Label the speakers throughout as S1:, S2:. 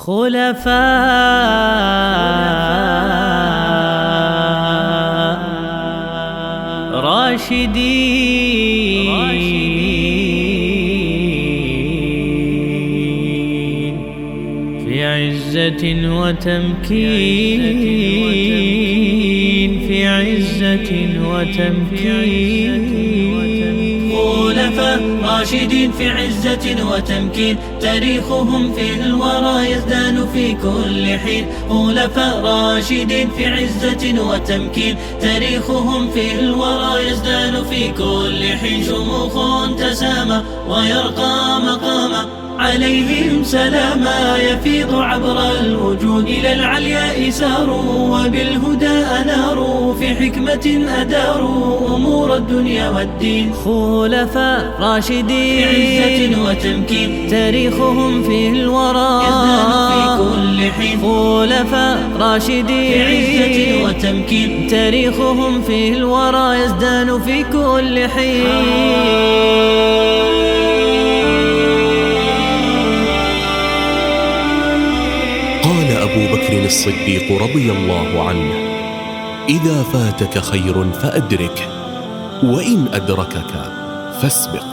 S1: خلفاء راشدين في عزة وتمكين، في عزة وتمكين.
S2: خلفاء راشدين في عزة وتمكين، تاريخهم في الورى يزدان في كل حين. خلفاء راشدين في عزة وتمكين، تاريخهم في الورى يزدان في كل حين. شموخ تسامى ويرقى مقاما، عليهم سلاما يفيض عبر الوجود. إلى العلياء ساروا وبالهدى أناروا، في حكمة أداروا أمور الدنيا والدين.
S1: خلفاء راشدين
S2: في عزة وتمكين،
S1: تاريخهم في الورى
S2: يزدان في كل حين.
S1: خلفاء راشدين
S2: في عزة وتمكين،
S1: تاريخهم في الورى يزدان في كل حين.
S3: قال أبو بكر الصديق رضي الله عنه: إذا فاتك خير فأدركه، وإن أدركك فاسبق.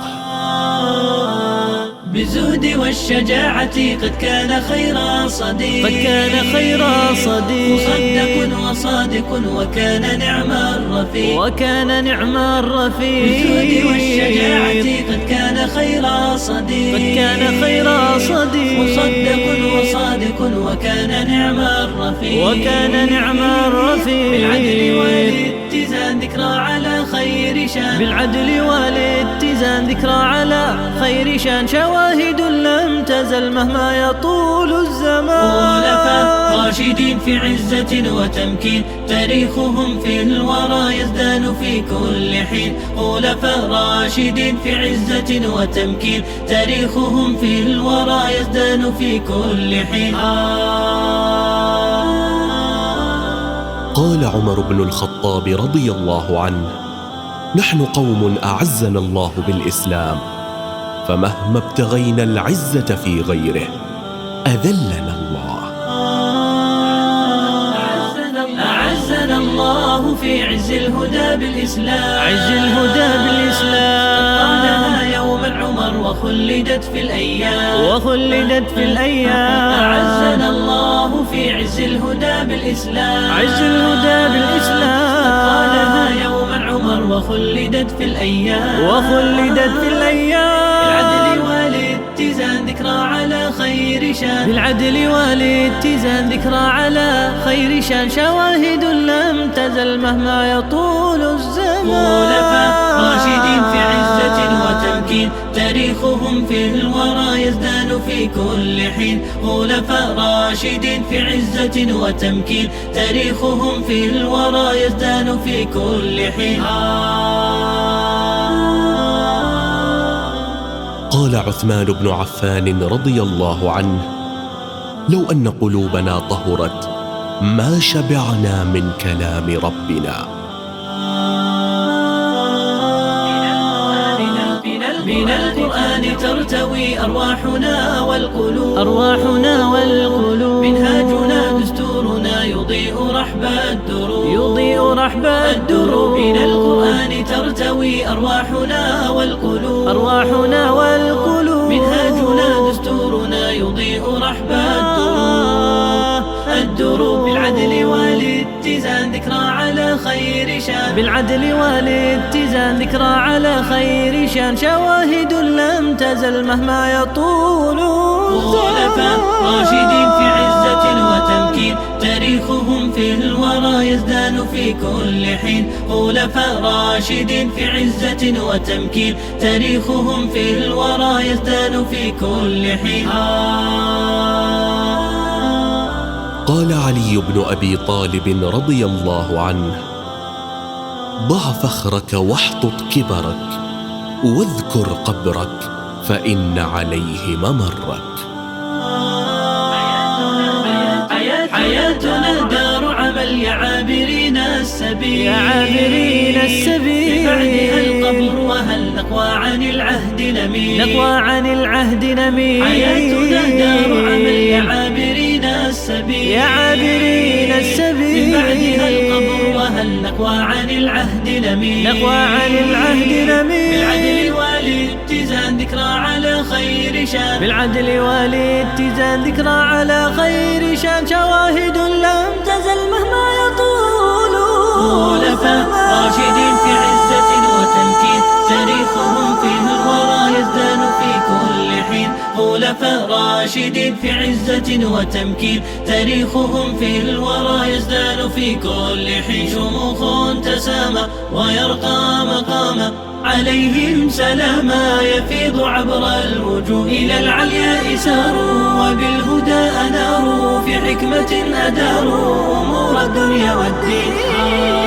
S2: بالزهد والشجاعة قد كان خير صديق،
S1: قد كان خير صديق.
S2: مصدق وصادق وكان نعم الرفيق،
S1: وكان نعم الرفيق.
S2: بالزهد والشجاعة قد كان خير صديق،
S1: قد كان خير صديق.
S2: مصدق وصادق وكان نعم الرفيق،
S1: وكان نعم الرفيق.
S2: بالعدل والاتزان ذكرى على خير شان،
S1: بالعدل والاتزان ذكرى على خير شان. شواهد لم تزل مهما يطول الزمان.
S2: خلفاء راشدين في عزة وتمكين، تاريخهم في الورى يزدان في كل حين. خلفاء راشدين في عزة وتمكين، تاريخهم في الورى يزدان في كل حين.
S3: قال عمر بن الخطاب رضي الله عنه: نحن قوم أعزنا الله بالإسلام، فمهما ابتغينا العزة في غيره أذلنا الله.
S2: أعزنا الله في عز الهدى بالإسلام،
S1: عز الهدى بالإسلام.
S2: قالها يوما عمر وخلدت في الأيام،
S1: وخلدت في الأيام.
S2: أعزنا الله في عز الهدى بالإسلام،
S1: عز الهدى بالإسلام.
S2: قالها يوما عمر وخلدت في الأيام،
S1: وخلدت في الأيام.
S2: بالعدل والاتزان ذكرى على خير شان،
S1: بالعدل والاتزان ذكرى على خير شان. شواهد لم تزل مهما يطول الزمان.
S2: خلفاء راشدين في عزة وتمكين، تاريخهم في الورى يزدان في كل حين. خلفاء راشدين في عزة وتمكين، تاريخهم في الورى يزدان في كل حين.
S3: قال عثمان بن عفان رضي الله عنه: لو أن قلوبنا طهرت ما شبعنا من كلام ربنا.
S2: من القرآن ترتوي أرواحنا والقلوب،
S1: أرواحنا والقلوب.
S2: منهاجنا دستورنا يضيء رحب الدروب،
S1: يضيء رحب الدروب.
S2: من القرآن ترتوي أرواحنا والقلوب،
S1: أرواحنا والقلوب.
S2: منهاجنا دستورنا يضيء رحب الدروب. بالعدل والاتزان ذكرى على خير شان،
S1: بالعدل والاتزان ذكرى على خير شان. شواهد لم تزل مهما يطول
S2: خلفاء راشدين في عزة وتمكين، تاريخهم في الورى يزدان في كل حين. خلفاء راشدين في عزة وتمكين، تاريخهم في الورى يزدان في كل حين.
S3: قال علي بن أبي طالب رضي الله عنه: ضع فخرك واحطط كبرك، واذكر قبرك فإن عليه ممرك.
S2: حياتنا دار عمل يا عابرين السبيل،
S1: يا عابرين السبيل.
S2: بعدها القبر وهل نقوى عن العهد نميل،
S1: نقوى عن العهد نميل.
S2: حياتنا دار عمل يا عابرين
S1: يا عابرين السبيل
S2: من بعدها القبر وهل نقوى عن العهد نميل
S1: نقوى عن العهد نميل
S2: بالعدل والاتزان ذكرى على خير شان
S1: بالعدل والاتزان ذكرى على خير شان شواهد لم تزل مهما يطول
S2: خلفاء راشدين في عزة وتمكين تاريخهم فيه الورى يزدان في كل حين خلفاء راشدين في عزة وتمكين تاريخهم فيه الورى يزدان في كل حين شموخ تسامى ويرقى مقاما عليهم سلاما يفيض عبر الوجوه إلى العلياء ساروا وبالهدى أناروا في حكمة أداروا أمور الدنيا والدين